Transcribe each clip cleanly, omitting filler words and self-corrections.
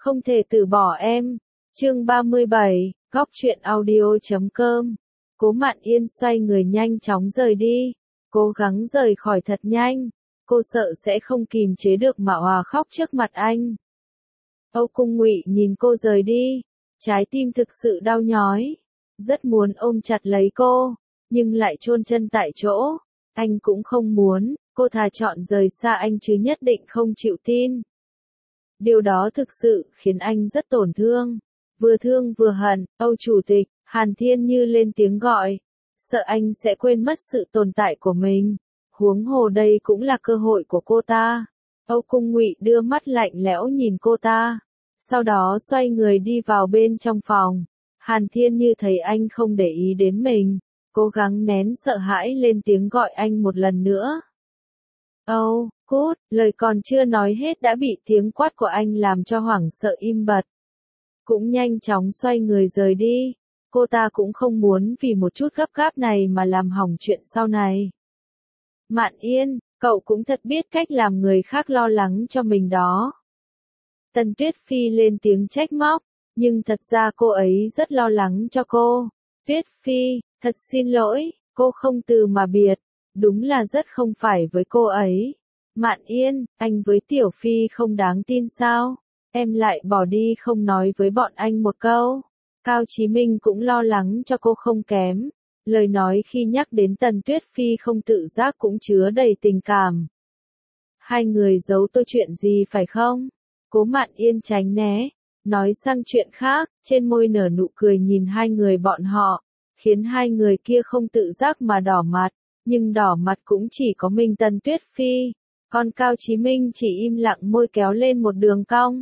Không thể từ bỏ em. Chương 37, Góc truyện audio.com. Cố Mạn Yên xoay người nhanh chóng rời đi, cố gắng rời khỏi thật nhanh. Cô sợ sẽ không kìm chế được mà òa khóc trước mặt anh. Âu Cung Ngụy nhìn cô rời đi, trái tim thực sự đau nhói, rất muốn ôm chặt lấy cô, nhưng lại chôn chân tại chỗ. Anh cũng không muốn, cô thà chọn rời xa anh chứ nhất định không chịu tin. Điều đó thực sự khiến anh rất tổn thương vừa hận. Âu Chủ tịch, Hàn Thiên Như lên tiếng gọi, sợ anh sẽ quên mất sự tồn tại của mình. Huống hồ đây cũng là cơ hội của cô ta. Âu Cung Ngụy đưa mắt lạnh lẽo nhìn cô ta, sau đó xoay người đi vào bên trong phòng. Hàn Thiên Như thấy anh không để ý đến mình, cố gắng nén sợ hãi lên tiếng gọi anh một lần nữa. Âu, cút, lời còn chưa nói hết đã bị tiếng quát của anh làm cho hoảng sợ im bặt. Cũng nhanh chóng xoay người rời đi, cô ta cũng không muốn vì một chút gấp gáp này mà làm hỏng chuyện sau này. Mạn Yên, cậu cũng thật biết cách làm người khác lo lắng cho mình đó. Tần Tuyết Phi lên tiếng trách móc, nhưng thật ra cô ấy rất lo lắng cho cô. Tuyết Phi, thật xin lỗi, cô không từ mà biệt, đúng là rất không phải với cô ấy. Mạn Yên, anh với Tiểu Phi không đáng tin sao? Em lại bỏ đi không nói với bọn anh một câu. Cao Chí Minh cũng lo lắng cho cô không kém. Lời nói khi nhắc đến Tần Tuyết Phi không tự giác cũng chứa đầy tình cảm. Hai người giấu tôi chuyện gì phải không? Cố Mạn Yên tránh né, nói sang chuyện khác, trên môi nở nụ cười nhìn hai người bọn họ, khiến hai người kia không tự giác mà đỏ mặt, nhưng đỏ mặt cũng chỉ có mình Tần Tuyết Phi, còn Cao Chí Minh chỉ im lặng môi kéo lên một đường cong.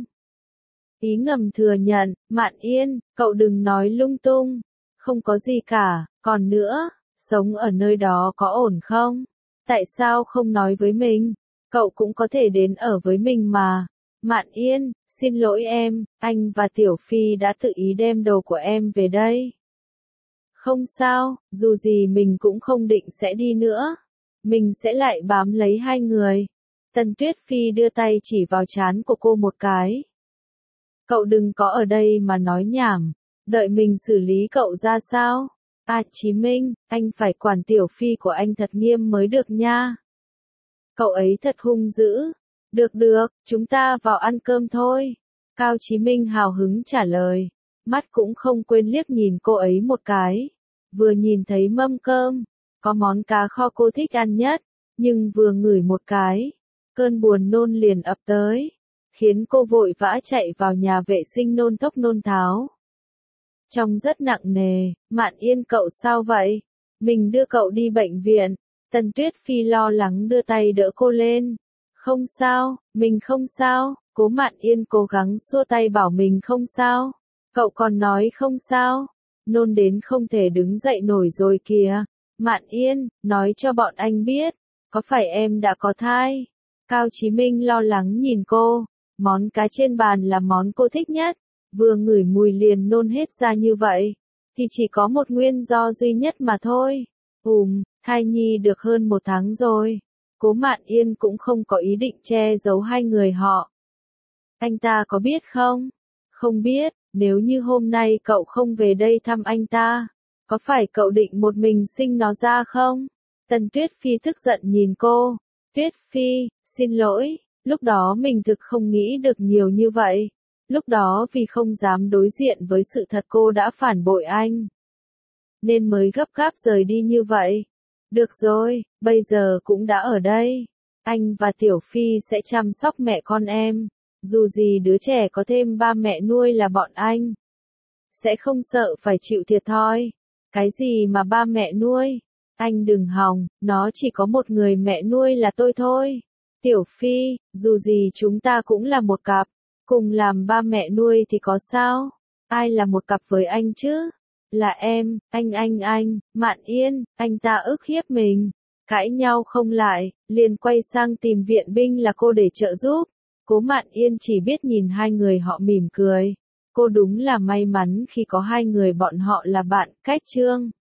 Ý ngầm thừa nhận, Mạn Yên, cậu đừng nói lung tung, không có gì cả, còn nữa, sống ở nơi đó có ổn không? Tại sao không nói với mình? Cậu cũng có thể đến ở với mình mà. Mạn Yên, xin lỗi em, anh và Tiểu Phi đã tự ý đem đồ của em về đây. Không sao, dù gì mình cũng không định sẽ đi nữa. Mình sẽ lại bám lấy hai người. Tần Tuyết Phi đưa tay chỉ vào trán của cô một cái. Cậu đừng có ở đây mà nói nhảm, đợi mình xử lý cậu ra sao? À Chí Minh, anh phải quản Tiểu Phi của anh thật nghiêm mới được nha. Cậu ấy thật hung dữ. Được, chúng ta vào ăn cơm thôi. Cao Chí Minh hào hứng trả lời, mắt cũng không quên liếc nhìn cô ấy một cái. Vừa nhìn thấy mâm cơm, có món cá kho cô thích ăn nhất, nhưng vừa ngửi một cái, cơn buồn nôn liền ập tới, khiến cô vội vã chạy vào nhà vệ sinh nôn thốc nôn tháo. Trông rất nặng nề. Mạn Yên, cậu sao vậy? Mình đưa cậu đi bệnh viện. Tần Tuyết Phi lo lắng đưa tay đỡ cô lên. Không sao, mình không sao. Cố Mạn Yên cố gắng xua tay bảo mình không sao. Cậu còn nói không sao. Nôn đến không thể đứng dậy nổi rồi kìa. Mạn Yên, nói cho bọn anh biết, có phải em đã có thai? Cao Chí Minh lo lắng nhìn cô. Món cá trên bàn là món cô thích nhất. Vừa ngửi mùi liền nôn hết ra như vậy, thì chỉ có một nguyên do duy nhất mà thôi. Thai nhi được hơn 1 tháng rồi. Cố Mạn Yên cũng không có ý định che giấu hai người họ. Anh ta có biết không? Không biết, nếu như hôm nay cậu không về đây thăm anh ta, có phải cậu định một mình sinh nó ra không? Tần Tuyết Phi tức giận nhìn cô. Tuyết Phi, xin lỗi, lúc đó mình thực không nghĩ được nhiều như vậy. Lúc đó vì không dám đối diện với sự thật cô đã phản bội anh, nên mới gấp gáp rời đi như vậy. Được rồi, bây giờ cũng đã ở đây. Anh và Tiểu Phi sẽ chăm sóc mẹ con em. Dù gì đứa trẻ có thêm ba mẹ nuôi là bọn anh, sẽ không sợ phải chịu thiệt thòi. Cái gì mà ba mẹ nuôi? Anh đừng hòng, nó chỉ có một người mẹ nuôi là tôi thôi. Tiểu Phi, dù gì chúng ta cũng là một cặp. Cùng làm ba mẹ nuôi thì có sao? Ai là một cặp với anh chứ? Là em, anh, Mạn Yên, anh ta ức hiếp mình. Cãi nhau không lại, liền quay sang tìm viện binh là cô để trợ giúp. Cố Mạn Yên chỉ biết nhìn hai người họ mỉm cười. Cô đúng là may mắn khi có hai người bọn họ là bạn. Cách chương